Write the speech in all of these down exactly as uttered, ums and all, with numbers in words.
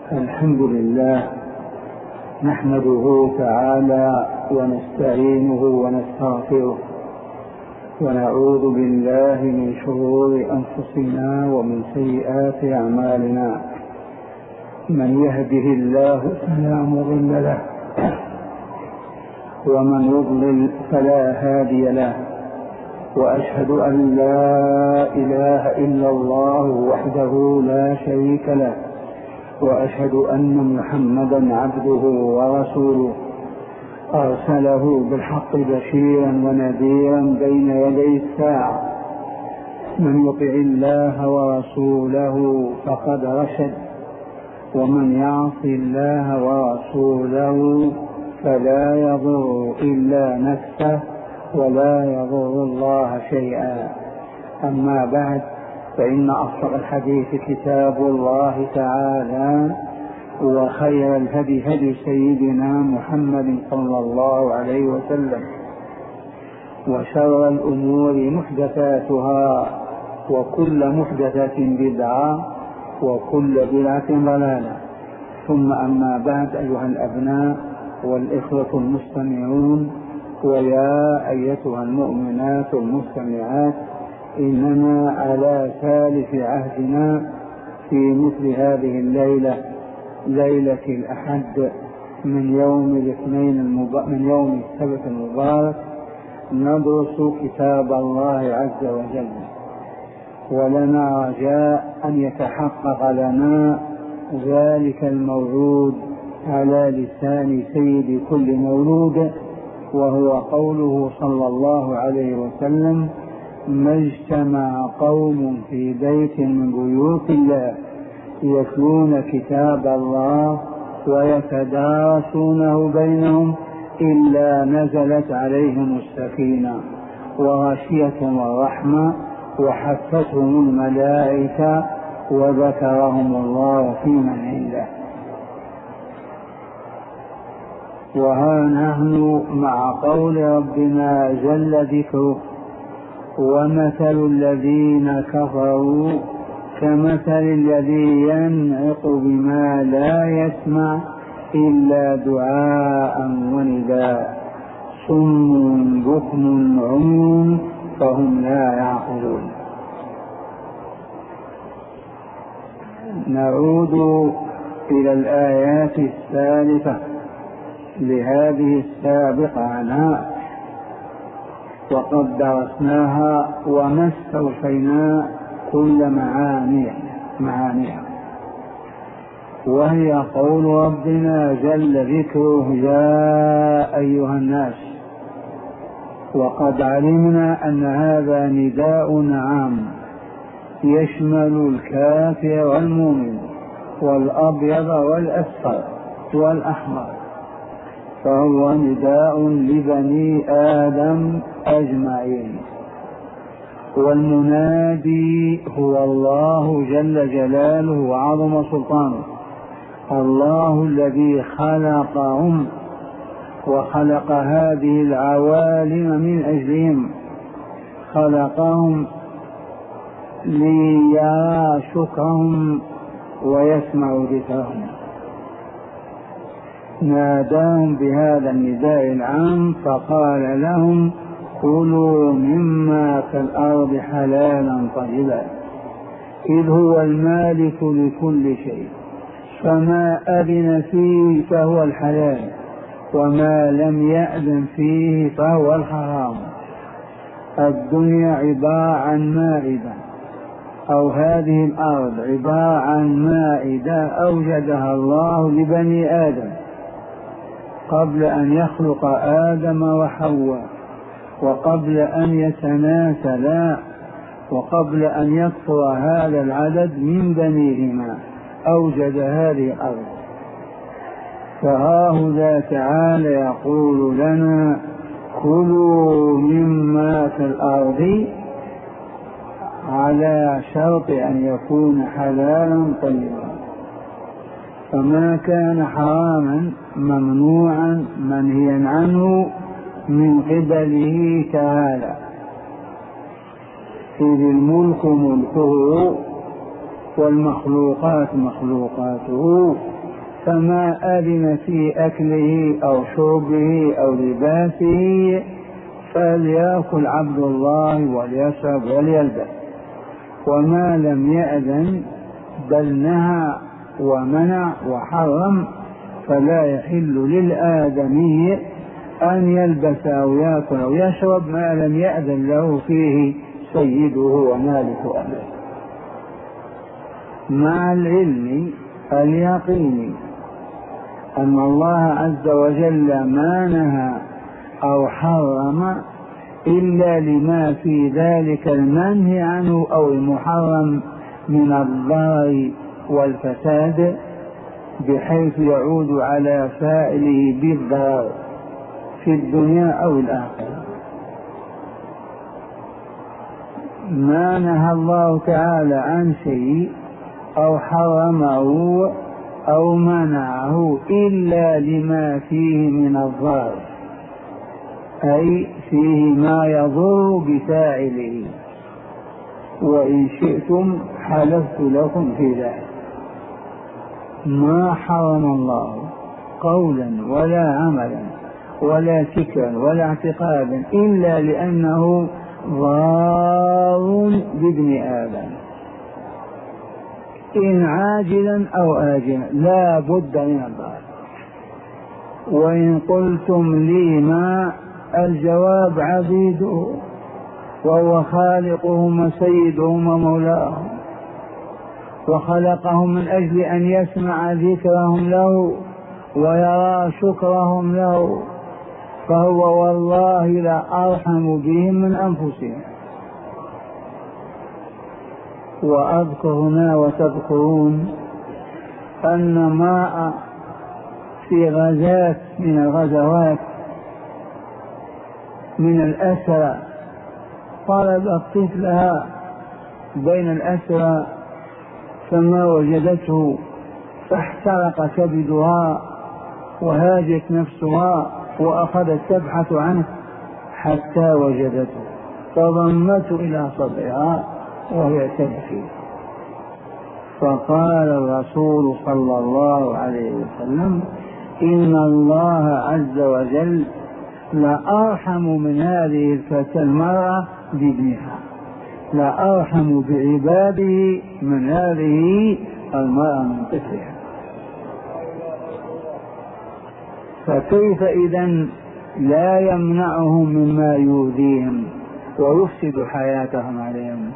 الحمد لله نحمده تعالى ونستعينه ونستغفره ونعوذ بالله من شرور أنفسنا ومن سيئات أعمالنا. من يهده الله فلا مضل له ومن يضلل فلا هادي له، وأشهد أن لا إله إلا الله وحده لا شريك له، وأشهد أن محمدا عبده ورسوله أرسله بالحق بشيرا ونذيرا بين يدي الساعة. من يطع الله ورسوله فقد رشد، ومن يعص الله ورسوله فلا يضر إلا نفسه ولا يضر الله شيئا. أما بعد، فإن أصدق الحديث كتاب الله تعالى، وخير الهدي هدي سيدنا محمد صلى الله عليه وسلم، وشر الأمور محدثاتها، وكل محدثة بدعة، وكل بدعة ضلالة. ثم أما بعد، أيها الأبناء والإخوة المستمعون، ويا أيتها المؤمنات المستمعات، إننا على ثالث عهدنا في مثل هذه الليلة، ليلة الأحد من يوم الاثنين المب... من يوم السبت المبارك، ندرس كتاب الله عز وجل، ولنا رجاء أن يتحقق لنا ذلك الموعود على لسان سيد كل مولود، وهو قوله صلى الله عليه وسلم: ما اجتمع قوم في بيت من بيوت الله يتلون كتاب الله ويتدارسونه بينهم إلا نزلت عليهم السكينة وغشيتهم الرحمة وحفتهم الملائكة وذكرهم الله في من عنده. وها نحن مع قول ربنا جل ذكره: ومثل الذين كفروا كمثل الذي ينعق بما لا يسمع إلا دعاء ونداء، صم بكم عمي فهم لا يعقلون. نعود إلى الآيات الثالثة لهذه السابقة عنها، وقد درسناها وما استوفينا كل معانيها معانيها وهي قول ربنا جل ذكره: يا أيها الناس. وقد علمنا أن هذا نداء عام يشمل الكافر والمؤمن والأبيض والأصفر والأحمر، فهو نداء لبني آدم أجمعين. والمنادي هو الله جل جلاله وعظم سلطانه، الله الذي خلقهم وخلق هذه العوالم من أجلهم، خلقهم ليرى شكرهم ويسمع ذكرهم. ناداهم بهذا النداء العام فقال لهم: كلوا مما في الأرض حلالا طيبا، إذ هو المالك لكل شيء، فما أذن فيه فهو الحلال، وما لم يأذن فيه فهو الحرام. الدنيا عبارة عن مائدة، أو هذه الأرض عبارة عن مائدة أوجدها الله لبني آدم قبل أن يخلق آدم وحواء، وقبل أن يتناسلا، وقبل أن يكثر هذا العدد من بنيهما، أوجد هذه الأرض. فهاهذا تعالى يقول لنا: كلوا مما في الأرض، على شرط أن يكون حلالا طيبا. فما كان حراما ممنوعا منهيا عنه من قبله تعالى، إذ الملك ملكه والمخلوقات مخلوقاته، فما أذن في أكله أو شربه أو لباسه فليأكل عبد الله وليشرب وليلبس. وما لم يأذن بل نهى ومنع وحرم فلا يحل للآدمي أن يلبس أو يأكل أو يشرب ما لم يأذن له فيه سيده ومالك أهله، مع العلم اليقين أن الله عز وجل ما نهى أو حرم إلا لما في ذلك المنهي عنه أو المحرم من الضرر والفساد بحيث يعود على فاعله بالضرر في الدنيا أو الآخرة. ما نهى الله تعالى عن شيء أو حرمه أو منعه إلا لما فيه من الضرر، أي فيه ما يضر بفاعله، وإن شئتم حلفت لكم في ذلك. ما حرم الله قولا ولا عملا ولا فكرا ولا اعتقادا إلا لأنه ضار بابن آدم إن عاجلا أو آجلا لا بد من الضرر. وإن قلتم لي ما الجواب عبيده وهو خالقهم وسيدهم ومولاهم وخلقهم من أجل أن يسمع ذكرهم له ويرى شكرهم له، فهو والله لا أرحم بهم من أنفسهم. وأذكر هنا وتذكرون أن ماء في غزاة من الغزوات من الأسرى طلبت طفلها بين الأسرى فما وجدته فاحترق كبدها وهاجت نفسها وأخذت تبحث عنه حتى وجدته فضمته إلى صدرها وهي تبكي. فقال الرسول صلى الله عليه وسلم إن الله عز وجل لأرحم من هذه الفتاة المرأة بابنها، لأرحم بعباده من هذه المرأة من طفلها. فكيف إذن لا يمنعهم مما يؤذيهم ويفسد حياتهم عليهم؟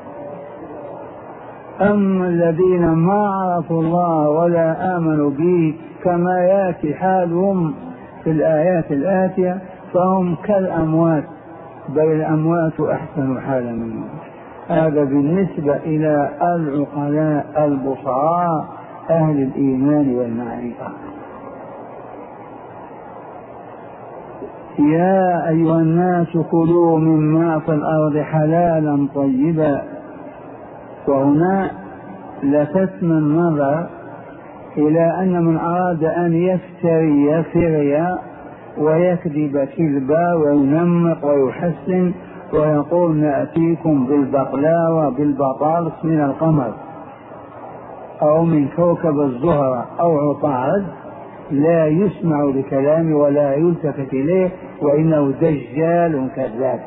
أما الذين ما عرفوا الله ولا آمنوا به كما يأتي حالهم في الآيات الآتية فهم كالأموات، بل الأموات أحسن حالا منهم. هذا بالنسبة إلى العقلاء البصراء أهل الإيمان والمعرفة. يا أيها الناس كلوا مما في الأرض حلالا طيبا. وهنا لفتنا النظر إلى أن من أراد أن يفتري فريا ويكذب كذبا وينمق ويحسن ويقول نأتيكم بالبقلاوة بالبطارس من القمر أو من كوكب الزهرة أو عطارد لا يسمع لكلامه ولا يلتفت إليه وإنه دجال كذاب،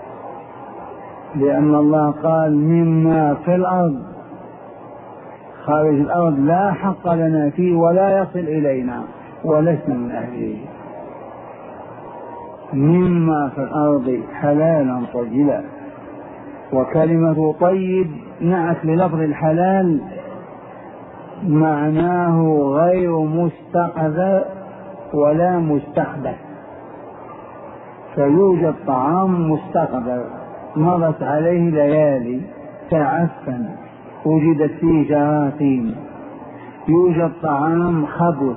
لأن الله قال مما في الأرض، خارج الأرض لا حق لنا فيه ولا يصل إلينا ولسنا من أهله. مما في الأرض حلالا طيبا، وكلمة طيب نعت للفظ الحلال معناه غير مستقذر ولا مستخبث. فيوجد طعام مستقذر مضت عليه ليالي تعفن وجدت فيه جراثيم، يوجد طعام خبث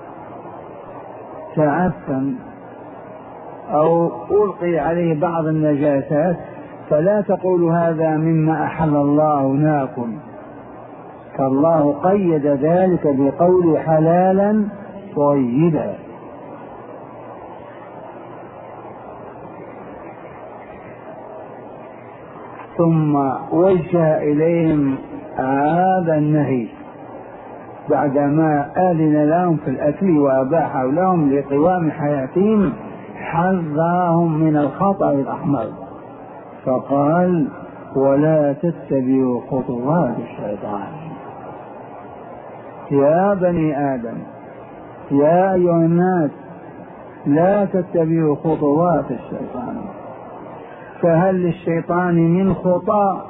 تعفن أو ألقي عليه بعض النجاسات، فلا تقول هذا مما أحل الله ناكل، فالله قيد ذلك بقول حلالا طيبا. ثم وجه إليهم هذا النهي بعدما آذن لهم في الأكل وأباح لهم لقوام حياتهم حذرهم من الخطأ الأحمر، فقال ولا تتبعوا خطوات الشيطان. يا بني آدم، يا أيها الناس، لا تتبعوا خطوات الشيطان. فهل للشيطان من خطى؟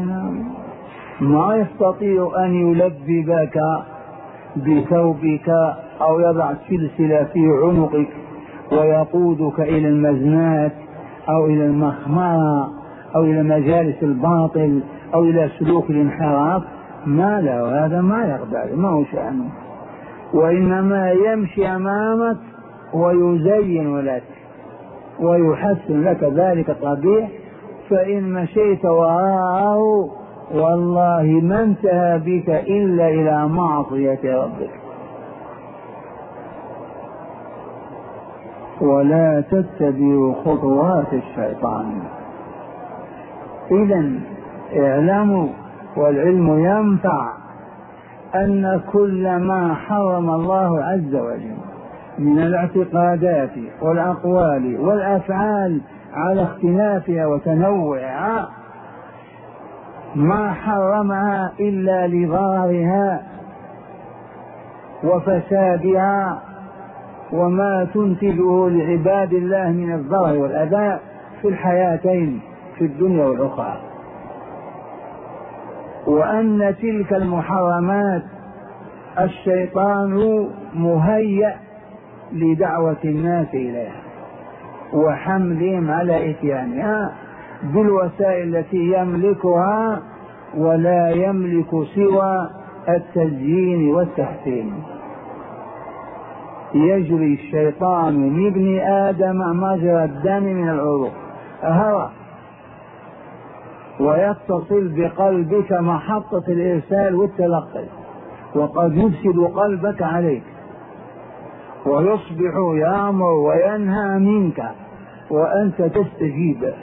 ما يستطيع أن يلببك بثوبك أو يضع سلسلة في عنقك ويقودك إلى المزنات أو إلى المخمرة أو إلى مجالس الباطل أو إلى سلوك الانحراف. ما له، هذا ما يقبل، ما هو شأنه، وإنما يمشي أمامك ويزين لك ويحسن لك ذلك القبيح، فإن مشيت وراءه والله ما انتهى بك إلا إلى معصية ربك. ولا تتبعوا خطوات الشيطان. إذن اعلموا، والعلم ينفع، أن كل ما حرم الله عز وجل من الاعتقادات والأقوال والأفعال على اختلافها وتنوعها ما حرمها إلا لضررها وفسادها وما تنتجه لعباد الله من الضرر والأذى في الحياتين، في الدنيا والأخرى، وأن تلك المحرمات الشيطان مهيأ لدعوة الناس إليها وحملهم على إتيانها بالوسائل التي يملكها، ولا يملك سوى التزيين والتحسين. يجري الشيطان من ابن آدم مجرى الدم من العروق هوى، ويتصل بقلبك محطة الإرسال والتلقي، وقد يفسد قلبك عليك ويصبح يأمر وينهى منك وأنت تستجيب.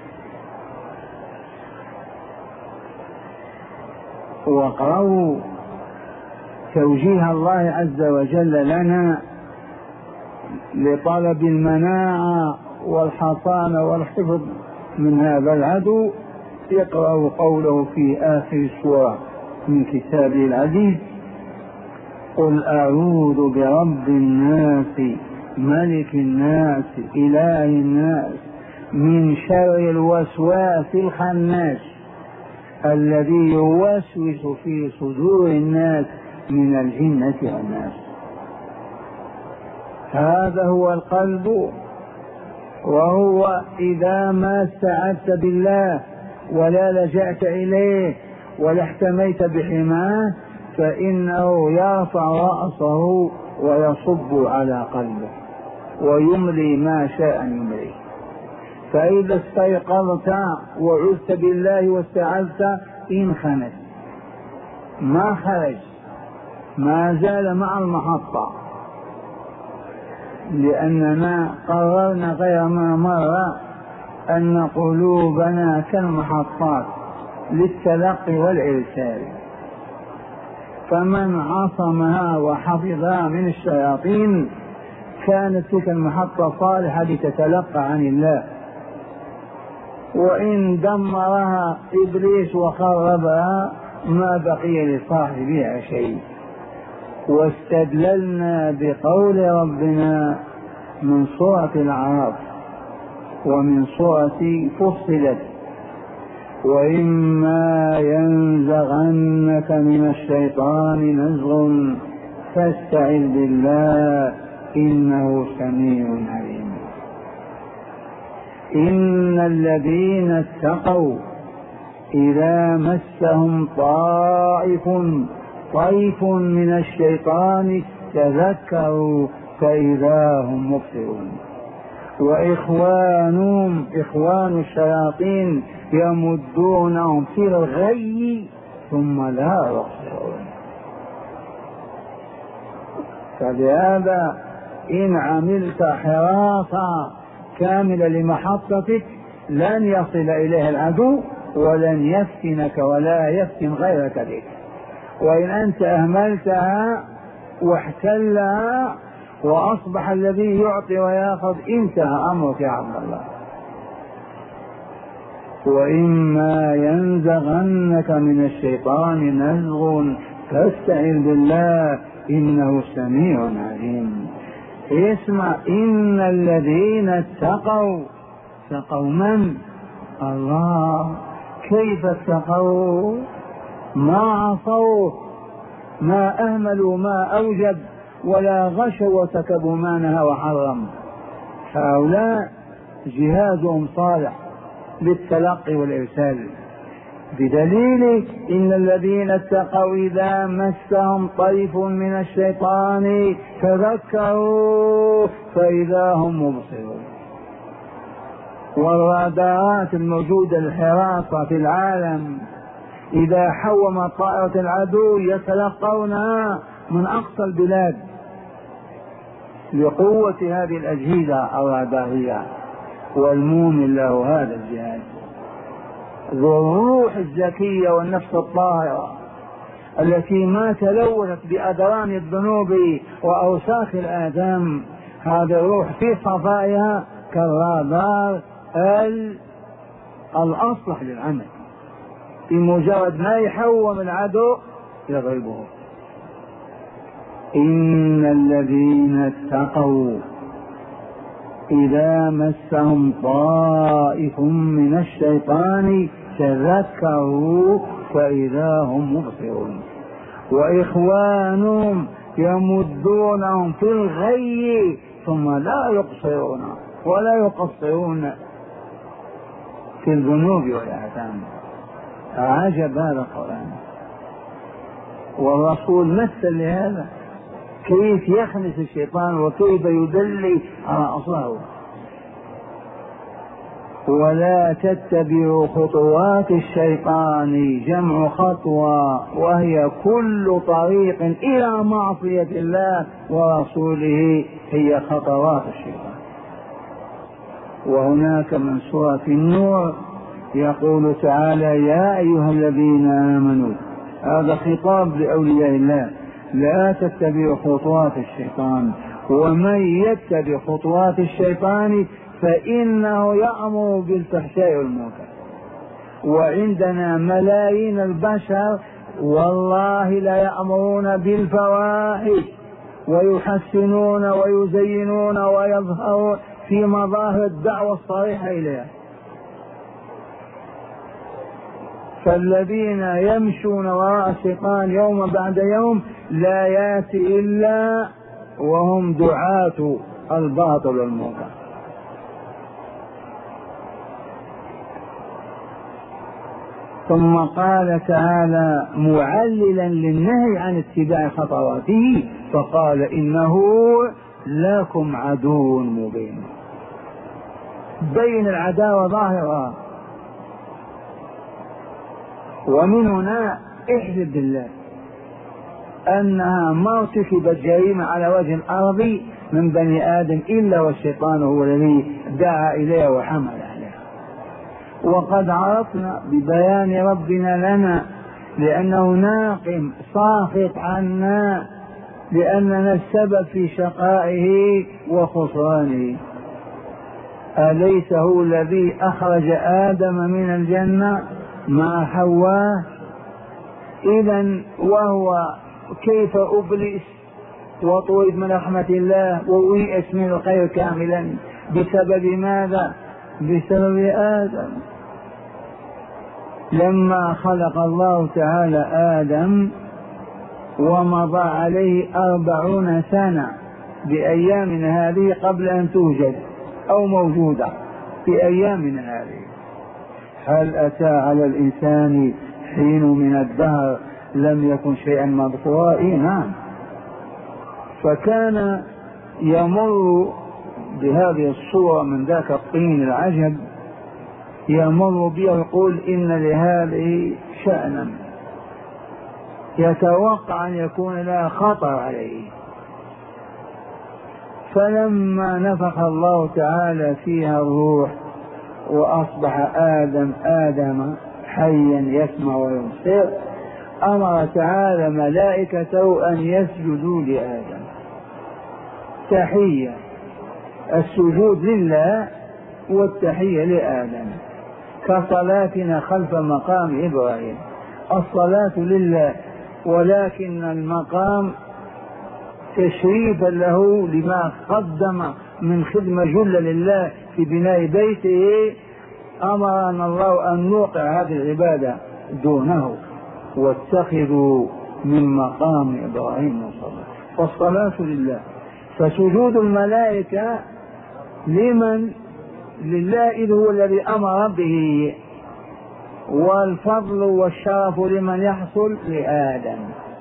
واقرأوا توجيه الله عز وجل لنا لطلب المناعة والحصانة والحفظ من هذا العدو. يقرأ قوله في آخر السورة من كتابه العزيز: قل أعوذ برب الناس ملك الناس إله الناس من شر الوسواس الخناس الذي يوسوس في صدور الناس من الجنة والناس. هذا هو القلب، وهو إذا ما استعذت بالله ولا لجأت إليه ولا احتميت بحماه فإنه يرفع رأسه ويصب على قلبه ويملي ما شاء أن يملي. فإذا استيقظت وعذت بالله واستعذت انخنت، ما خرج، ما زال مع المحطة، لأننا قررنا غير ما مر أن قلوبنا كالمحطات للتلقي والإرسال، فمن عصمها وحفظها من الشياطين كانت تلك المحطة صالحة لتتلقى عن الله، وإن دمرها إبليس وخربها ما بقي لصاحبها شيء. واستدللنا بقول ربنا من سورة الأعراف ومن سورة فصلت: وإما ينزغنك من الشيطان نزغ فاستعذ بالله إنه سميع عليم. إن الذين اتقوا إذا مسهم طائف طيف من الشيطان تذكروا فإذا هم مبصرون. وإخوانهم إخوان الشياطين يمدونهم في الغي ثم لا يبصرون. فلهذا إن عملت حراسة كاملة لمحطتك لن يصل إليها العدو ولن يفتنك ولا يفتن غيرك بك. وإن أنت أهملتها واحتلها وأصبح الذي يعطي ويأخذ، انتهى أمرك يا عبد الله. وإما ينزغنك من الشيطان نزغ فاستعذ بالله إنه سميع عليم. اسمع، إن الذين اتقوا اتقوا من؟ الله. كيف اتقوا؟ ما عصوا، ما أهملوا ما أوجب، ولا غشوا وسكبوا ما نهى وحرم. هؤلاء جهادهم صالح بالتلقي والإرسال، بدليل إن الذين اتقوا إذا مسهم طيف من الشيطان تذكروا فإذا هم مبصرون. والرادارات الموجودة الحراسة في العالم إذا حوم طائرة العدو يتلقونها من أقصى البلاد لقوة هذه الأجهزة الرادارية. والمؤمن له هذا الجهاز ذو الروح الزكية والنفس الطاهرة التي ما تلوثت بأدران الذنوب وأوساخ الآدم. هذا الروح في صفائها كالرادار الأصلح للعمل، بمجرد ما يحوم العدو يضربه. إن الذين اتقوا إذا مسهم طائف من الشيطان تذكروا فإذا هم مبصرون. وإخوانهم يمدونهم في الغي ثم لا يقصرون ولا يقصرون في الذنوب والآثام. عجب هذا القرآن. والرسول مثل لهذا كيف يخنس الشيطان وكيف يدلي على أصله. ولا تتبعوا خطوات الشيطان، جمع خطوة، وهي كل طريق إلى معصية الله ورسوله هي خطوات الشيطان. وهناك من سورة النور يقول تعالى: يا أيها الذين آمنوا، هذا خطاب لأولياء الله، لا تتبعوا خطوات الشيطان، ومن يتبع خطوات الشيطان فإنه يأمر بالفحشاء والمنكر. وعندنا ملايين البشر والله لا يأمرون بالفواحش ويحسنون ويزينون ويظهرون في مظاهر الدعوة الصريحة إليها. فالذين يمشون وراء الشيطان يوم بعد يوم لا يأتي إلا وهم دعاة الباطل والمنكر. ثم قال تعالى معللا للنهي عن اتباع خطواته فقال: إنه لكم عدو مبين. بين العداوة ظاهرة. ومن هنا احلف بالله أنها ما ارتكبت جريمة على وجه الأرض من بني آدم إلا والشيطان هو الذي دعا إليها وحمل عليها. وقد عرفنا ببيان ربنا لنا لأنه ناقم ساخط عنا لأننا السبب في شقائه وخسرانه. أليس هو الذي أخرج آدم من الجنة مع حواء؟ إذن وهو كيف أبلس وطرد من رحمة الله ويئس من الخير كاملا بسبب ماذا؟ بسبب آدم. لما خلق الله تعالى آدم ومضى عليه أربعون سنة بأيامنا هذه قبل أن توجد أو موجودة بأيامنا هذه، هل أتى على الإنسان حين من الدهر لم يكن شيئا مذكورا؟ نعم. فكان يمر بهذه الصورة من ذاك الطين العجب، يمر بها ويقول إن لهذه شأنا يتوقع أن يكون لها خطر عليه. فلما نفخ الله تعالى فيها الروح وأصبح آدم آدم حيا يسمع ويبصر، أمر تعالى ملائكته أن يسجدوا لآدم. تحية، السجود لله والتحية لآدم، كصلاتنا خلف مقام إبراهيم. الصلاة لله، ولكن المقام تشريفا له لما قدم من خدمة جلة لله في بناء بيته، أمرنا الله أن نوقع هذه العبادة دونه، واتخذوا من مقام إبراهيم مصلى. فالصلاة لله. فسجود الملائكة لمن؟ لله، إذ هو الذي أمر به، والفضل والشرف لمن يحصل؟ لآدم.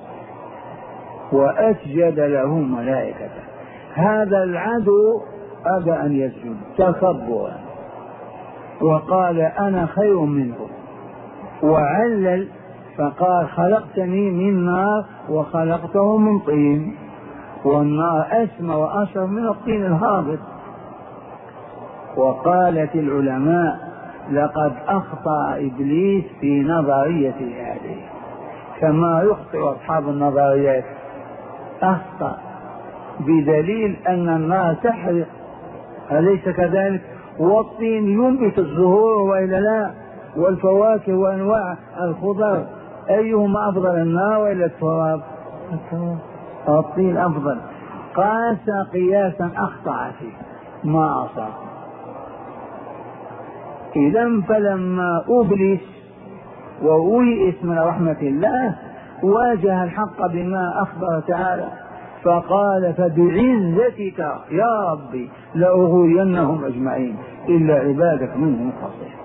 وأسجد له ملائكته. هذا العدو أبى أن يسجد تكبرا، وقال أنا خير منه، وعلل فقال خلقتني من نار وخلقته من طين، والنار أسمى وأشرف من الطين الهابط. وقالت العلماء لقد أخطأ إبليس في نظريته هذه، كما يخطئ أصحاب النظريات، أخطأ بدليل أن النار تحرق، أليس كذلك؟ والطين ينبت الزهور وإلا لا، والفواكه وأنواع الخضر، أيهما أفضل، النار وإلا التراب؟ الطين أفضل. قاس قياسا أخطأ فيه ما أصاب. إذا فلما أبلس وويئس من رحمة الله واجه الحق بما أخبر تعالى، فقال فبعزتك يا ربي لأغوينهم أجمعين إلا عبادك منهم المخلصين.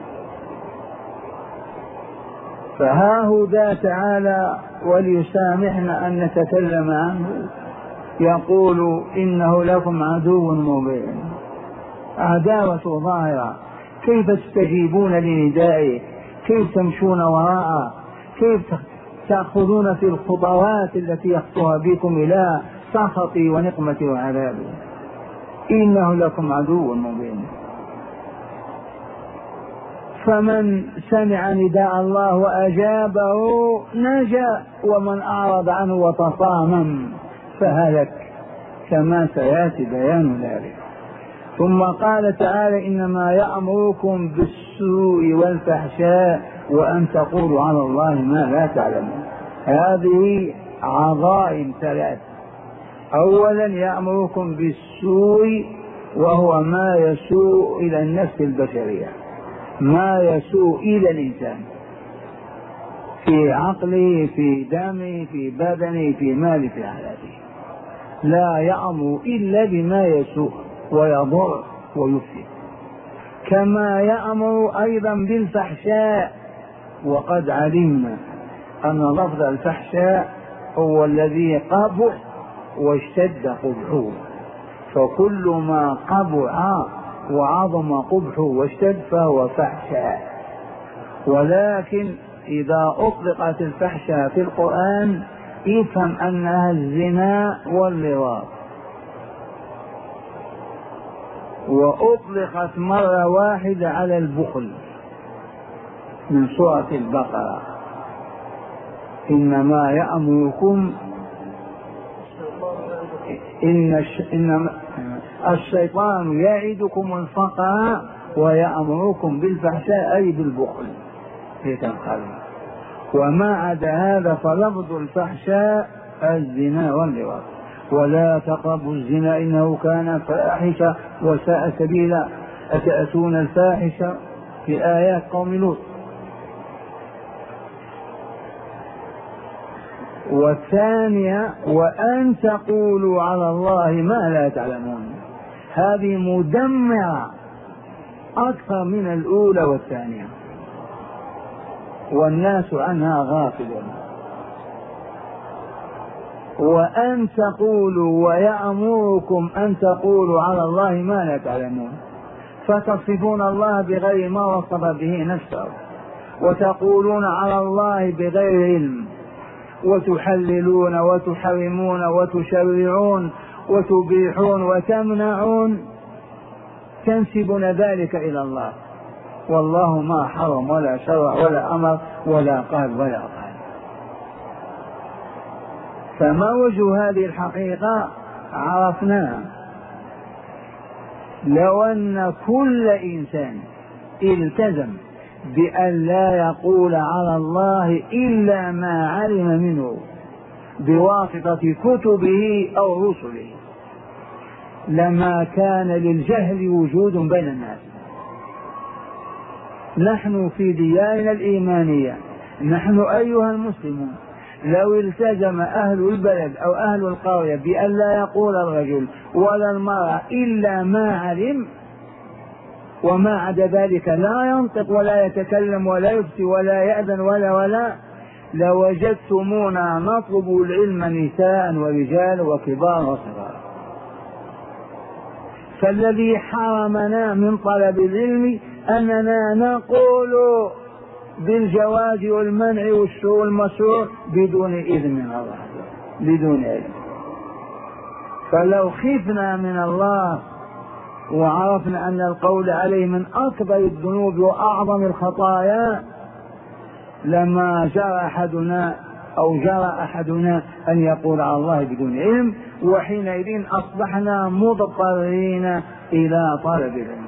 فها هو ذا تعالى، وليسامحنا أن نتكلم عنه، يقول إنه لكم عدو مبين، عداوة ظاهرة. كيف تستجيبون لندائه؟ كيف تمشون وراءه؟ كيف تأخذون في الخطوات التي يخطوها بكم إلى سخطي ونقمتي وعذابي؟ إنه لكم عدو مبين. فمن سمع نداء الله وأجابه نجا، ومن أعرض عنه وتصامم فهلك، كما سيأتي بيان ذلك. ثم قال تعالى إنما يأمركم بالسوء والفحشاء وأن تقولوا على الله ما لا تعلمون. هذه عظائم ثلاث. أولا يأمركم بالسوء، وهو ما يسوء إلى النفس البشرية، ما يسوء إلى الإنسان في عقله، في دمه، في بدنه، في ماله، في حياته. لا يأمر إلا بما يسوء ويضر ويفسد. كما يأمر أيضا بالفحشاء، وقد علمنا أن لفظ الفحشاء هو الذي قبح واشتد قبحه، فكل ما قبح وعظم قبحه واشتد فهو فحشاء. ولكن إذا أطلقت الفحشاء في القرآن افهم أنها الزنا واللواط، وأطلقت مرة واحدة على البخل من سورة البقرة، إنما يأمركم إن إنما الشيطان يعدكم الفقر ويأمركم بالفحشاء أي بالبخل في القلب. وما عدا هذا فلفظ الفحشاء الزنا واللواط. ولا تقربوا الزنا إنه كان فاحشة وساء سبيلا، أتأتون الفاحشة في آيات قوم لوط. والثانية وأن تقولوا على الله ما لا تعلمون، هذه مدمرة أكثر من الأولى والثانية، والناس عنها غافلون. وأن تقولوا ويأمركم أن تقولوا على الله ما لا تعلمون، فتصفون الله بغير ما وصف به نفسه، وتقولون على الله بغير علم، وتحللون وتحرمون وتشرعون وتبيحون وتمنعون، تنسبون ذلك إلى الله، والله ما حرم ولا شرع ولا أمر ولا قال ولا قال. فما وجه هذه الحقيقة؟ عرفناها. لو أن كل إنسان التزم بأن لا يقول على الله إلا ما علم منه بواسطة كتبه أو رسله لما كان للجهل وجود بين الناس. نحن في دياننا الإيمانية، نحن أيها المسلمون لو التزم أهل البلد أو أهل القرية بأن لا يقول الرجل ولا المرأة إلا ما علم، وما عدا ذلك لا ينطق ولا يتكلم ولا يفتي ولا يأذن ولا ولا لوجدتمونا نطلب العلم نساء ورجال وكبار وصغار. فالذي حرمنا من طلب العلم أننا نقول بالجواز والمنع والشروع المشروع بدون إذن من الله، بدون علم. فلو خفنا من الله وعرفنا أن القول عليه من أكبر الذنوب وأعظم الخطايا لما جرى أحدنا أو جرى أحدنا أن يقول على الله بدون علم، وحينئذ أصبحنا مضطرين إلى طلب العلم.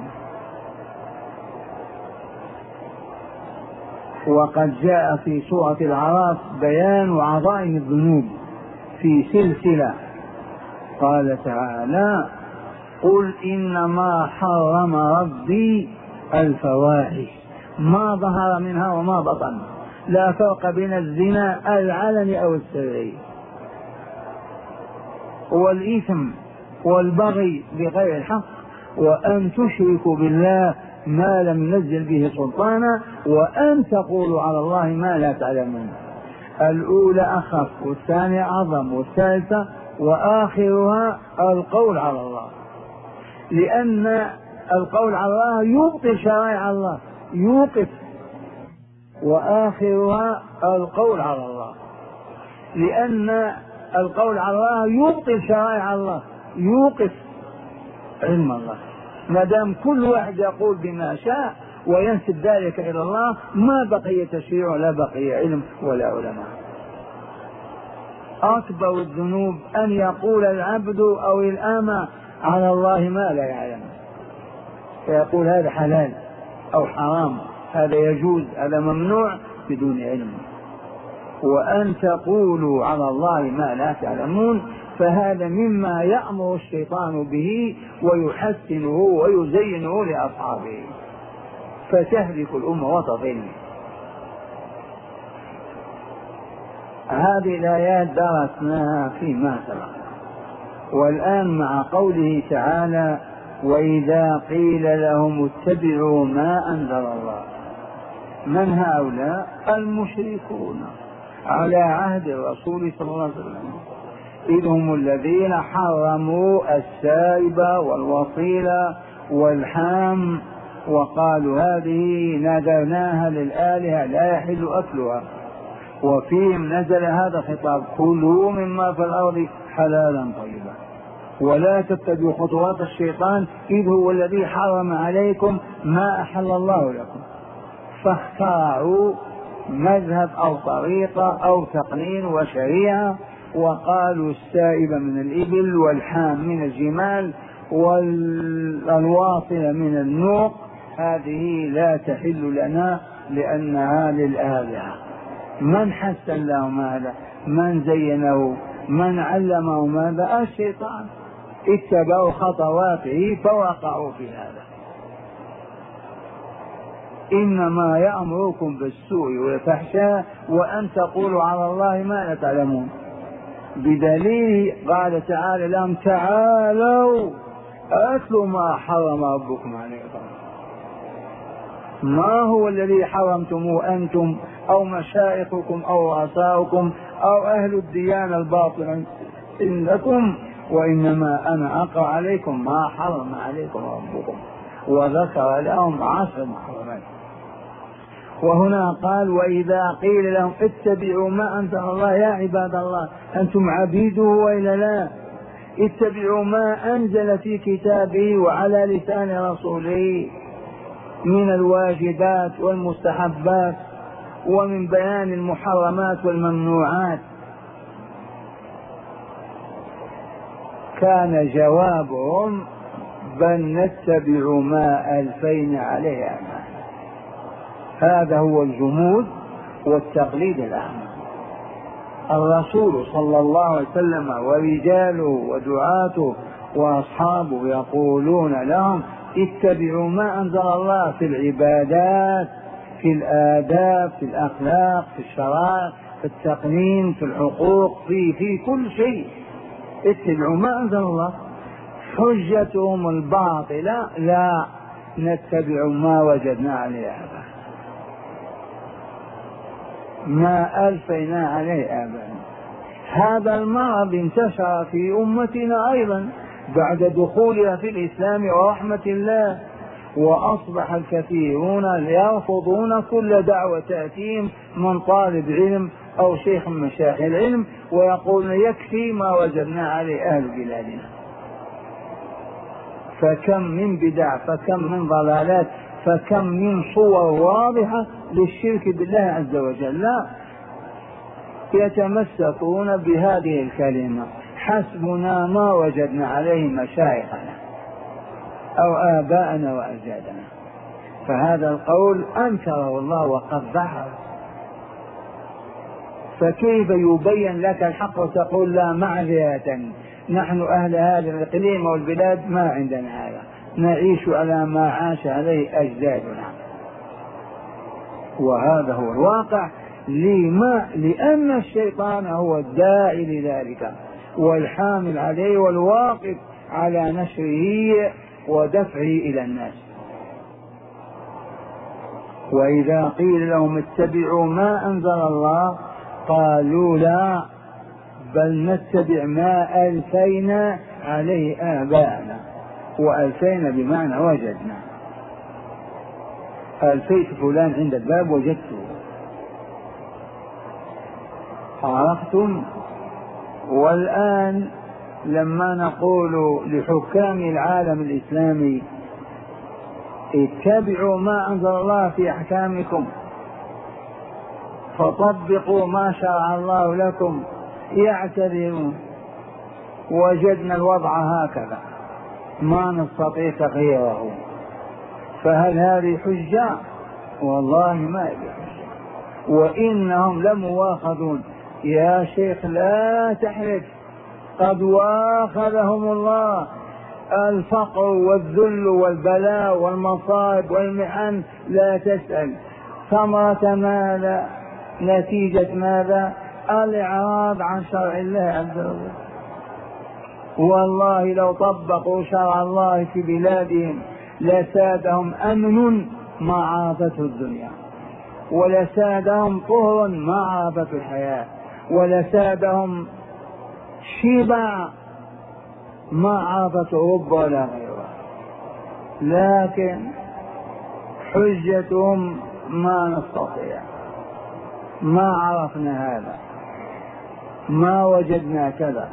وقد جاء في سورة الأعراف بيان عظائم الذنوب في سلسلة. قال تعالى: قل إنما حرم ربي الفواحش ما ظهر منها وما بطن، لا فرق بين الزنا العلني أو السري، والإثم والبغي بغير الحق، وأن تشركوا بالله ما لم ينزل به سلطانا، وأن تقولوا على الله ما لا تعلمون. الأولى أخف والثانية أعظم والثالثة وآخرها القول على الله، لأن القول على الله يبطل شرائع الله يوقف، وآخرها القول على الله، لأن القول على الله يبطل شرائع الله يوقف علم الله. ما دام كل واحد يقول بما شاء وينسب ذلك إلى الله ما بقي تشريع ولا بقي علم ولا علماء. أكبر الذنوب أن يقول العبد أو الأمة على الله ما لا يعلم، فيقول هذا حلال أو حرام، هذا يجوز هذا ممنوع بدون علم. وأن تقولوا على الله ما لا تعلمون، فهذا مما يأمر الشيطان به ويحسنه ويزينه لأصحابه، فتهلك الأمة وتضل. هذه الآيات درسناها فيما سبق. والآن مع قوله تعالى: وإذا قيل لهم اتبعوا ما أنزل الله. من هؤلاء؟ المشركون على عهد الرسول صلى الله عليه وسلم، إذ هم الذين حرموا السائب والوصيلة والحام، وقالوا هذه نذرناها للآلهة لا يحل أكلها، وفيهم نزل هذا الخطاب: كلوا مما في الأرض حلالا طيبا ولا تتبعوا خطوات الشيطان إذ هو الذي حرم عليكم ما أحل الله لكم. فاختاروا مذهب أو طريقة أو تقنين وشريعة، وقالوا السائب من الإبل والحام من الجمال والواصل من النوق هذه لا تحل لنا لأنها للآلهة. من حسن لهم هذا؟ من زينه؟ من علمه ماذا؟ الشيطان. اتبعوا خطواته فوقعوا في هذا. إنما يأمركم بالسوء والفحشاء وأن تقولوا على الله ما لا تعلمون. بدليل قال تعالى لهم: تعالوا أتلوا ما حرم ربكم عليكم. ما هو الذي حرمتموه أنتم أو مشايخكم أو رؤساؤكم أو أهل الديانة الباطلة إنكم، وإنما أنا أقرأ عليكم ما حرم عليكم ربكم، وذكر لهم عشر محرمات. وهنا قال: وإذا قيل لهم اتبعوا ما أنزل الله. يا عباد الله أنتم عبيده وإلا لا؟ اتبعوا ما أنزل في كتابه وعلى لسان رسوله من الواجبات والمستحبات ومن بيان المحرمات والممنوعات. كان جوابهم بل نتبع ما ألفينا عليه آباءنا. هذا هو الجمود والتقليد الأعمى. الرسول صلى الله عليه وسلم ورجاله ودعاته وأصحابه يقولون لهم اتبعوا ما أنزل الله في العبادات، في الآداب، في الأخلاق، في الشرائع، في التقنين، في الحقوق، في في كل شيء اتبعوا ما أنزل الله. حجتهم الباطلة لا نتبع ما وجدنا عليه آباءنا، ما ألفينا عليه آباءنا. هذا المرض انتشر في أمتنا أيضا بعد دخولها في الإسلام ورحمة الله، وأصبح الكثيرون يرفضون كل دعوة تأتيهم من طالب علم أو شيخ من مشايخ العلم ويقولون يكفي ما وجدنا عليه أهل بلادنا. فكم من بدع، فكم من ضلالات، فكم من صور واضحة للشرك بالله عز وجل. لا يتمسكون بهذه الكلمة حسبنا ما وجدنا عليه مشايخنا أو آباءنا وأجدادنا. فهذا القول أنكره الله وقبحه. فكيف يبين لك الحق وتقول لا معذرة، نحن أهل هذا الإقليم والبلاد ما عندنا هذا، نعيش على ما عاش عليه أجدادنا. وهذا هو الواقع. لما؟ لأن الشيطان هو الداعي لذلك والحامل عليه والواقف على نشره ودفعه إلى الناس. وإذا قيل لهم اتبعوا ما أنزل الله قالوا لا بل نتبع ما ألفينا عليه آباءنا. وألفينا بمعنى وجدنا. ألفيت فلان عند الباب وجدته. عرفتم؟ والآن لما نقول لحكام العالم الإسلامي اتبعوا ما أنزل الله في أحكامكم فطبقوا ما شرع الله لكم، يعتذرون وجدنا الوضع هكذا ما نستطيع تغييره. فهل هذه حجة؟ والله ما هي حجة، وإنهم لمواخذون. يا شيخ لا تحلف، قد واخذهم الله. الفقر والذل والبلاء والمصائب والمحن لا تسأل ثمرة ماذا؟ نتيجة ماذا؟ الإعراض عن شرع الله عز وجل. والله لو طبقوا شرع الله في بلادهم لسادهم أمن ما عرفته الدنيا، ولسادهم طهر ما عرفته الحياة، ولسادهم شبع ما عرفته أوروبا ولا غيرها. لكن حجتهم ما نستطيع، ما عرفنا هذا، ما وجدنا كذا.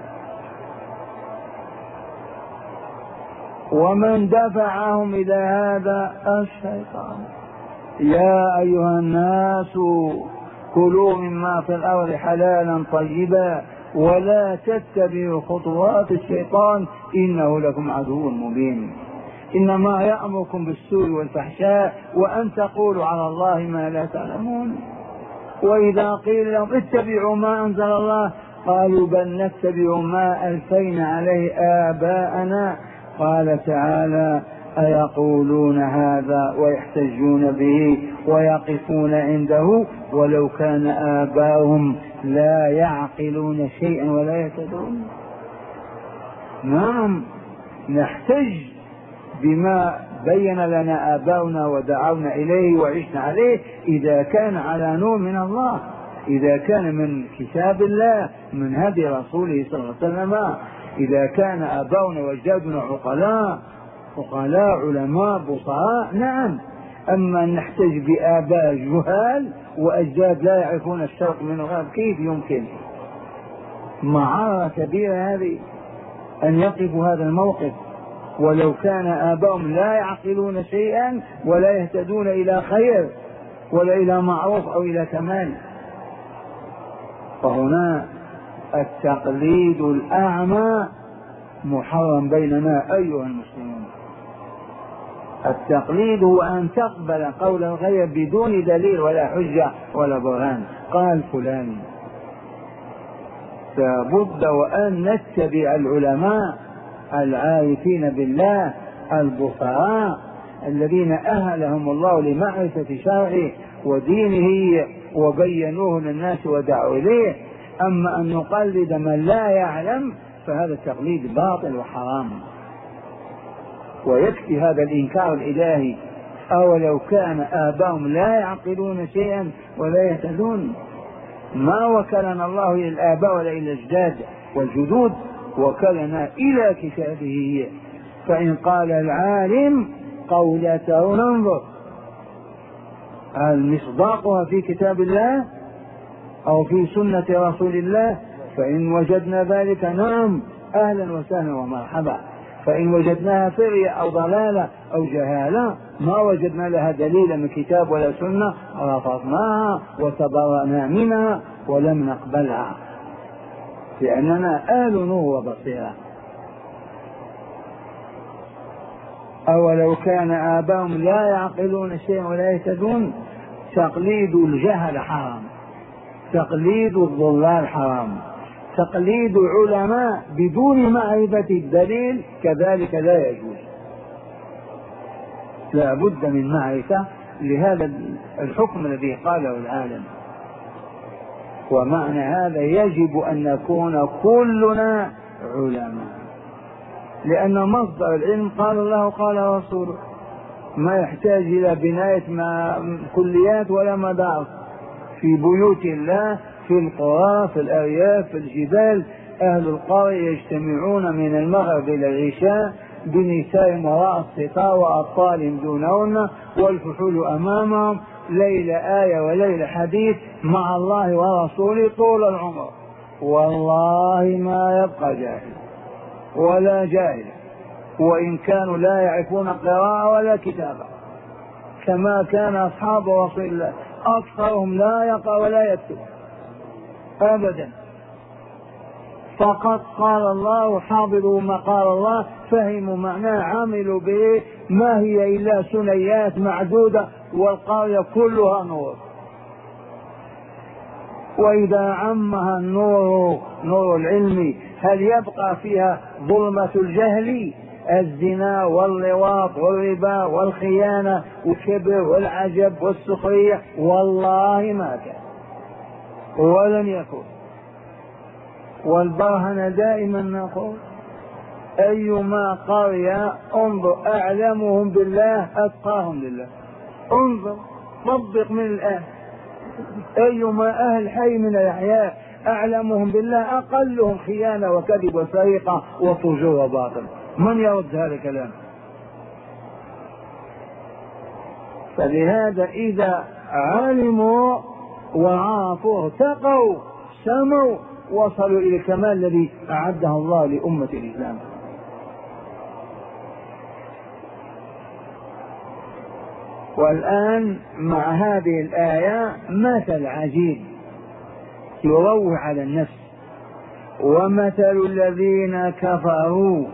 ومن دفعهم إلى هذا الشيطان. يا أيها الناس كلوا مما في الأرض حلالا طيبا ولا تتبعوا خطوات الشيطان إنه لكم عدو مبين. إنما يأمركم بالسوء والفحشاء وأن تقولوا على الله ما لا تعلمون. وإذا قيل لهم اتبعوا ما أنزل الله قالوا بل نتبع ما ألفينا عليه آباءنا. قال تعالى أيقولون هذا ويحتجون به ويقفون عنده ولو كان آباؤهم لا يعقلون شيئا ولا يهتدون. نعم نحتج بما بين لنا آباؤنا ودعونا إليه وعشنا عليه إذا كان على نور من الله، إذا كان من كتاب الله من هدي رسوله صلى الله عليه وسلم، إذا كان آباؤنا وأجدادنا عقلاء عقلاء علماء بصراء. نعم. أما نحتج بآباء جهال وأجداد لا يعرفون الشرق من الغرب كيف يمكن؟ معارة كبيرة هذه أن يقفوا هذا الموقف ولو كان آباؤهم لا يعقلون شيئا ولا يهتدون إلى خير ولا إلى معروف أو إلى كمال. فهنا التقليد الأعمى محرم بيننا أيها المسلمون. التقليد هو أن تقبل قول الغير بدون دليل ولا حجة ولا برهان. قال فلان، لابد وأن نتبع العلماء العارفين بالله البصراء الذين أهلهم الله لمعرفة شرعه ودينه وبينوه للناس ودعوا إليه. أما أن نقلد من لا يعلم فهذا التقليد باطل وحرام. ويكفي هذا الإنكار الإلهي: أولو كان آباؤهم لا يعقلون شيئا ولا يهتدون. ما وكلنا الله إلى الآباء ولا إلى الأجداد والجدود، وكلنا إلى كتابه. فإن قال العالم قولته ننظر هل مصداقها في كتاب الله أو في سنة رسول الله، فإن وجدنا ذلك نعم أهلا وسهلا ومرحبا. فإن وجدناها فرية أو ضلالة أو جهالة ما وجدنا لها دليلا من كتاب ولا سنة رفضناها وتبرأنا منها ولم نقبلها، لأننا آل نور وبصيرة. أولو كان آباؤهم لا يعقلون شيئا ولا يهتدون. تقليد الجهل حرام، تقليد الضلال حرام، تقليد علماء بدون معرفة الدليل كذلك لا يجوز. لا بد من معرفة لهذا الحكم الذي قاله العالم. ومعنى هذا يجب أن نكون كلنا علماء، لأن مصدر العلم قال الله قال رسوله، ما يحتاج إلى بناية كليات ولا مدارس. في بيوت الله، في القرى، في الأرياف، في الجبال، أهل القرية يجتمعون من المغرب إلى العشاء بنساء وراء الستار وأطفال دونهن والفحول أمامهم، ليل آية وليل حديث مع الله ورسوله طول العمر. والله ما يبقى جاهل ولا جاهل، وإن كانوا لا يعرفون قراءة ولا كتابة، كما كان أصحاب رسول الله أكثرهم لا يقرأ ولا يكتب أبدا. فقط قال الله حافظوا ما قال الله، فهموا معناه، عملوا به، ما هي إلا ثنيات معدودة والقرية كلها نور. وإذا عمها النور نور العلم هل يبقى فيها ظلمة الجهل؟ الزنا واللواط والربا والخيانة والكبر والعجب والسخرية والله ما كان ولن يكون. والبرهن دائما نقول أيما قرية انظر أعلمهم بالله أتقاهم لله. انظر طبق من الآن، أيما أهل حي من الأحياء أعلمهم بالله أقلهم خيانة وكذب وسرقة وفجور وباطل. من يرد هذا الكلام؟ فلهذا إذا علموا وعرفوا ارتقوا سموا وصلوا إلى الكمال الذي أعده الله لأمة الإسلام. والآن مع هذه الآية مثل عجيب يروع على النفس: ومثل الذين كفروا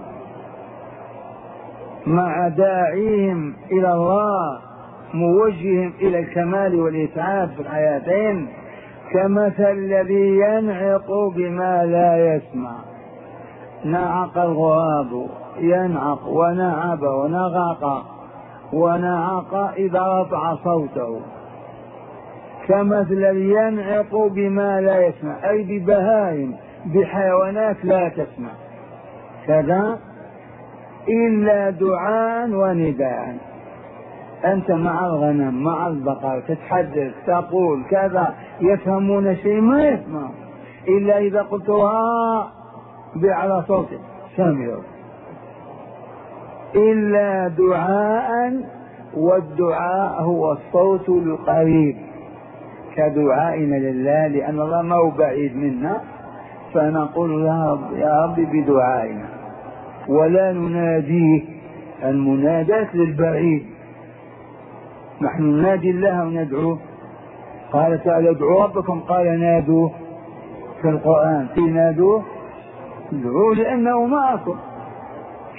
مع داعيهم إلى الله موجههم إلى الكمال والإسعاد في الحياتين كمثل الذي ينعق بما لا يسمع. نعق الغراب ينعق ونعب ونغق ونعق إذا رفع صوته، كمثل الذي ينعق بما لا يسمع، أي ببهائم بحيوانات لا تسمع، كذا إلا دعاء ونداء. أنت مع الغنم مع البقر تتحدث تقول كذا، يفهمون شيء ما يسمع إلا إذا قلت ها بأعلى صوتك سمعوا، إلا دعاء، والدعاء هو الصوت القريب كدعائنا لله، لأن الله ما هو بعيد منا، فنقول يا رب يا رب بدعائنا ولا نناديه. المناداة للبعيد، نحن ننادي الله وندعوه. قال تعالى ادعوا ربكم، قال نادوه في القرآن، في نادوه ادعوه لأنه معكم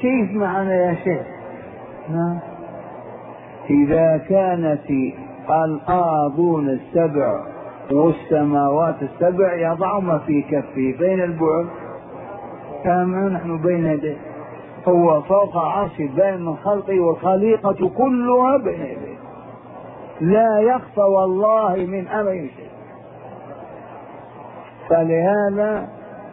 كيف معنا يا شيخ؟ نعم. إذا كانت الأرضون السبع والسماوات السبع يضعهما في كفه بين البعد، كما نحن بين يديه، هو فوق عرش بين من خلقه والخليقة كلها بين يديه، لا يخفى والله من أمر شيء. فلهذا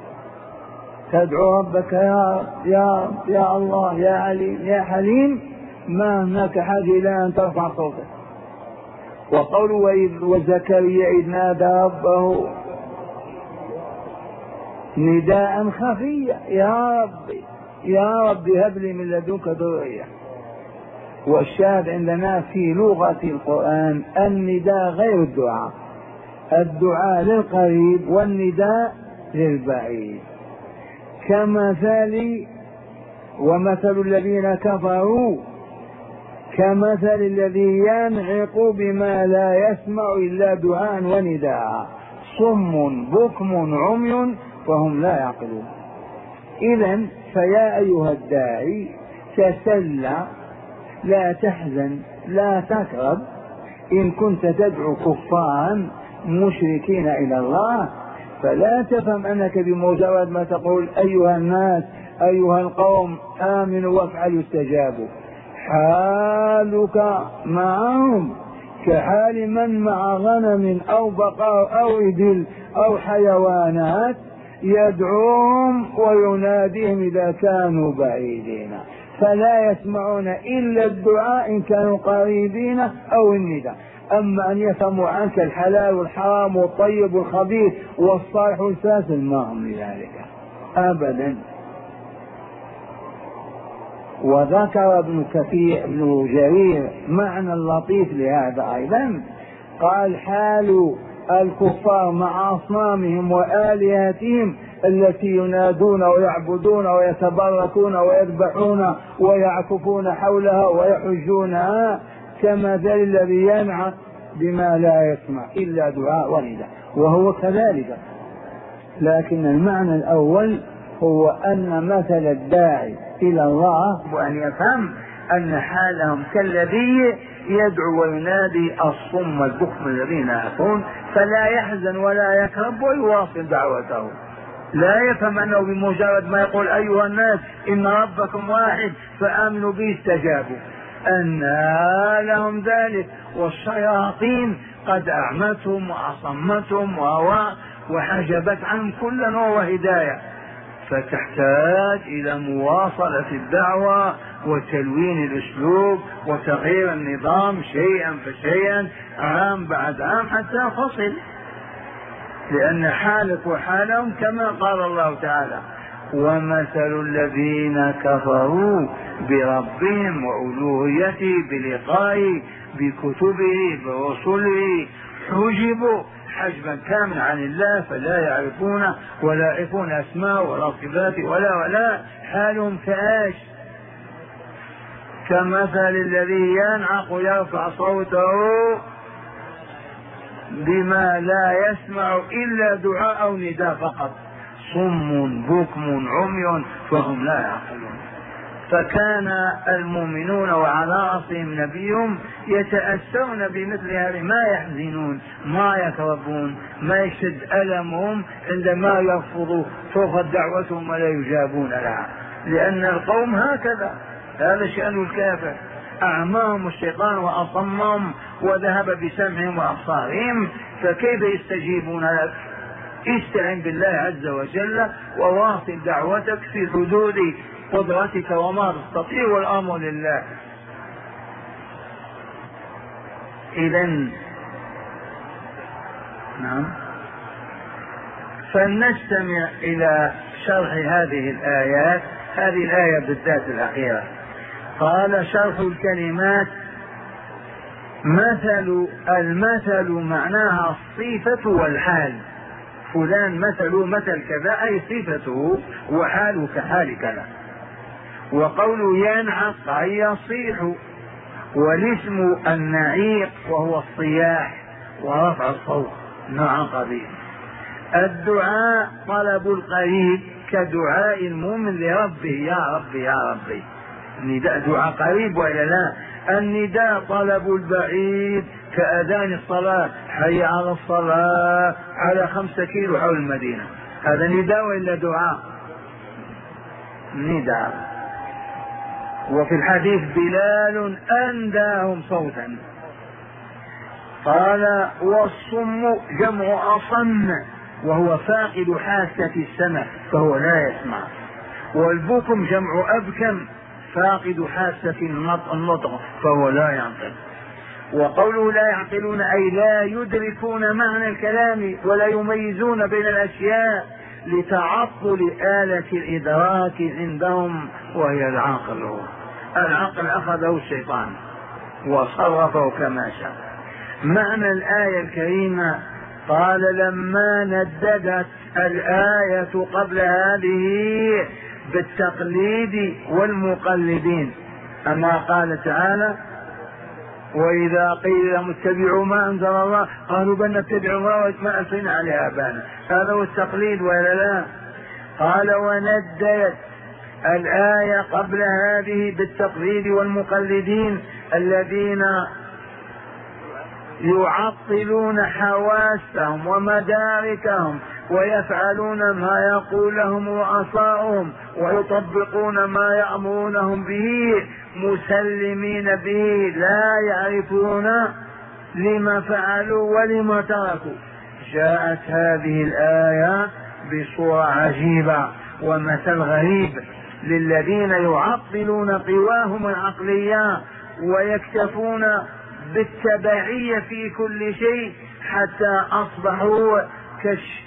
تدعو ربك يا يا يا الله يا عليم يا حليم، ما هناك حاجة إلى أن ترفع صوتك. وقوله وزكريا إذ نادى ربه نداء خفيا يا ربي يا ربي هب لي من لدنك ذرية. والشاهد عندنا في لغة القرآن النداء غير الدعاء، الدعاء للقريب والنداء للبعيد. كمثل ومثل الذين كفروا كمثل الذي ينعق بما لا يسمع إلا دعاء ونداء صم بكم عمي فهم لا يعقلون. إذن فيا أيها الداعي تسلى، لا تحزن لا تكرب. إن كنت تدعو كفارا مشركين إلى الله فلا تفهم أنك بمجرد ما تقول أيها الناس أيها القوم آمنوا وافعلوا استجابوا، حالك معهم كحال من مع غنم أو بقر أو إبل أو حيوانات يدعوهم ويناديهم إذا كانوا بعيدين، فلا يسمعون إلا الدعاء إن كانوا قريبين أو النداء. أما أن يفهموا عنك الحلال والحرام والطيب والخبيث والصالح والفاسد ما هم لذلك أبدا. وذكر ابن كثير ابن جرير معنى لطيف لهذا أيضا، قال حال الكفار مع أصنامهم وآلهتهم التي ينادون ويعبدون ويتبركون ويذبحون ويعكفون حولها ويحجونها كمثل الذي ينعق بما لا يسمع إلا دعاء ونداء، وهو كذلك. لكن المعنى الأول هو أن مثل الداعي إلى الله وأن يفهم أن حالهم كالذي يدعو وينادي الصم البكم الذين يعرفون، فلا يحزن ولا يكرب ويواصل دعوته. لا يفهم أنه بمجرد ما يقول أيها الناس إن ربكم واحد فآمنوا به استجابوا، أن لهم ذلك. والشياطين قد أعمتهم وأصمتهم وحجبت عنهم كل نور وهداية، فتحتاج إلى مواصلة الدعوة وتلوين الأسلوب وتغيير النظام شيئا فشيئا عام بعد عام حتى فصل، لأن حالك وحالهم كما قال الله تعالى ومثل الذين كفروا بربهم وألوهيته بلقائه بكتبه برسله حجبوا حجبا كاملا عن الله فلا يعرفونه ولا يعرفون أسماء ولا صفات ولا ولا حالهم كآش كمثل الذي ينعق يرفع صوته بما لا يسمع إلا دعاء أو نداء فقط صم بكم عمي فهم لا يعقلون. فكان المؤمنون وعلى رأسهم نبيهم يتأسون بمثل هذه، ما يحزنون ما يكربون ما يشد ألمهم عندما يرفضوا ترفض دعوتهم ولا يجابون لها، لأن القوم هكذا، هذا شأن الكافر، أعماهم الشيطان وأصمهم وذهب بسمعهم وأبصارهم، فكيف يستجيبون لك؟ استعن بالله عز وجل وواصل دعوتك في حدود قدرتك وما تستطيع والأمر لله. إذن نعم فلنستمع إلى شرح هذه الآيات، هذه الآية بالذات الأخيرة. قال شرح الكلمات مثل، المثل معناها الصفة والحال، فلان مثل مثل كذا أي صفته وحاله كحال كذا. وقوله ينعق أي يصيح، والاسم النعيق وهو الصياح ورفع الصوت نعق به. الدعاء طلب القريب كدعاء المؤمن لربه يا ربي يا ربي. نداء دعاء قريب وإلا لا؟ النداء طلب البعيد كأذان الصلاة، حي على الصلاة على خمسة كيلو حول المدينة، هذا نداء وإلا دعاء؟ نداء. وفي الحديث بلال أنداهم صوتا. قال والصم جمع أصم وهو فاقد حاسة السمع فهو لا يسمع، والبكم جمع أبكم فاقد حاسة النطق فهو لا ينطق. وقوله لا يعقلون أي لا يدركون معنى الكلام ولا يميزون بين الأشياء لتعطل آلة الإدراك عندهم وهي العقل. هو العقل أخذه الشيطان وصرفه كما شاء. معنى الآية الكريمة قال لما نددت الآية قبل هذه بالتقليد والمقلدين، أما قال تعالى وإذا قيل لهم اتبعوا ما أنزل الله قالوا بل نتبع ما ألفينا عليه آبانا، هذا هو التقليد ولا لا؟ قال ونددت الآية قبل هذه بالتقليد والمقلدين الذين يعطلون حواسهم ومداركهم ويفعلون ما يقول لهم رؤساؤهم ويطبقون ما يأمرونهم به مسلمين به لا يعرفون لما فعلوا ولما تركوا. جاءت هذه الآية بصورة عجيبة ومثل غريب للذين يعطلون قواهم العقلية ويكتفون بالتبعية في كل شيء حتى أصبحوا كش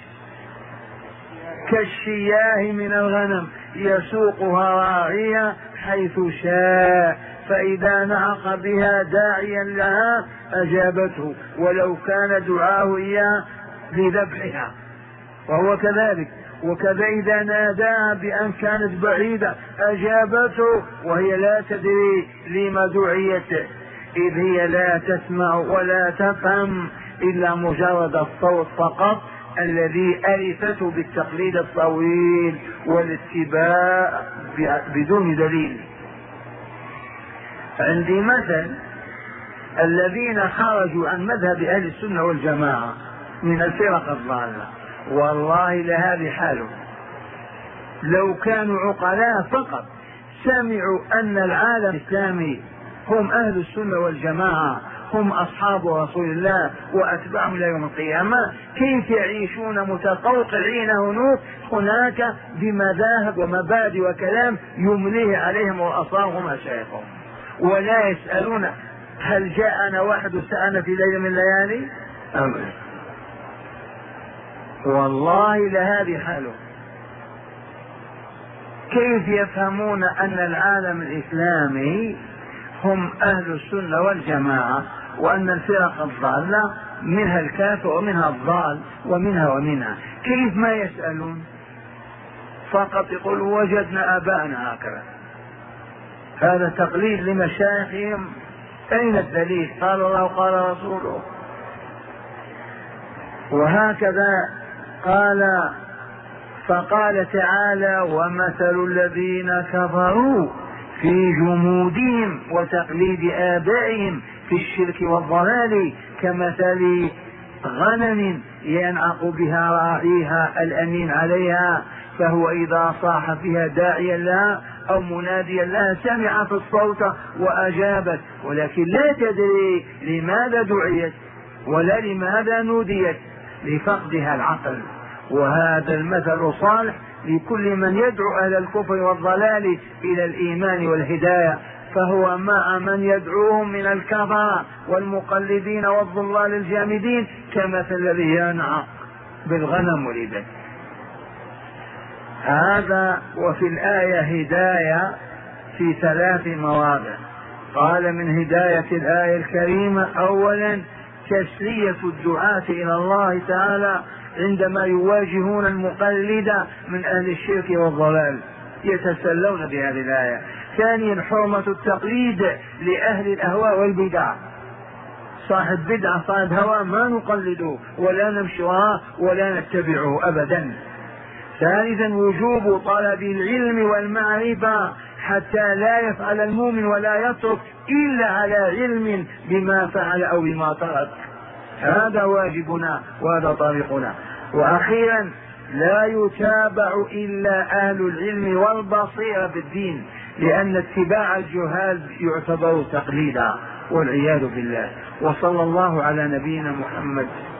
كالشياه من الغنم يسوقها راعية حيث شاء، فإذا نعق بها داعيا لها أجابته ولو كان دعاه إياه لذبحها، وهو كذلك. وكذا إذا ناداها بأن كانت بعيدة أجابته وهي لا تدري لما دعيت، إذ هي لا تسمع ولا تفهم إلا مجرد الصوت فقط الذي ألفته بالتقليد الطويل والاتباع بدون دليل. عندي مثل الذين خرجوا عن مذهب أهل السنة والجماعة من الفرق الضالة، والله لهذه حاله. لو كانوا عقلاء فقط سمعوا أن العالم الإسلامي هم أهل السنة والجماعة، هم أصحاب رسول الله وأتباعهم إلى يوم القيامة، كيف يعيشون متقوقعين هناك هناك بمذاهب ومبادئ وكلام يمليه عليهم رؤساءهم ومشايخهم، ولا يسألون هل جاءنا واحد سألنا في ليلة من الليالي؟ أمر. والله لهذه حاله. كيف يفهمون أن العالم الإسلامي هم أهل السنة والجماعة وأن الفرق الضالة منها الكافر ومنها الضال ومنها ومنها؟ كيف ما يسألون؟ فقط يقول وجدنا آباءنا هكذا. هذا تقليد لمشايخهم. أين الدليل؟ قال الله قال رسوله. وهكذا قال فقال تعالى ومثل الذين كفروا في جمودهم وتقليد آبائهم في الشرك والضلال كمثل غنم ينعق بها راعيها الأمين عليها، فهو إذا صاح فيها داعيا لها أو مناديا لها سمعت الصوت وأجابت، ولكن لا تدري لماذا دعيت ولا لماذا نوديت، لفقدها العقل. وهذا المثل صالح لكل من يدعو أهل الكفر والضلال إلى الإيمان والهداية، فهو مع من يدعوهم من الكفرة والمقلدين والضلال الجامدين كمثل الذي ينعق بالغنم والإبل. هذا. وفي الآية هداية في ثلاث مواضع. قال من هداية الآية الكريمة أولا تسلية الدعاة إلى الله تعالى عندما يواجهون المقلد من أهل الشرك والضلال، يتسلون بهذه الآية. ثانيا حرمة التقليد لأهل الأهواء والبدع، صاحب بدعة صاحب هوى ما نقلده ولا نمشي وراه ولا نتبعه أبدا. ثالثا وجوب طلب العلم والمعرفة حتى لا يفعل المؤمن ولا يترك إلا على علم بما فعل أو بما ترك، هذا واجبنا وهذا طريقنا. وأخيرا لا يتابع إلا أهل العلم والبصيرة بالدين، لأن اتباع الجهال يعتبر تقليدا والعياذ بالله. وصلى الله على نبينا محمد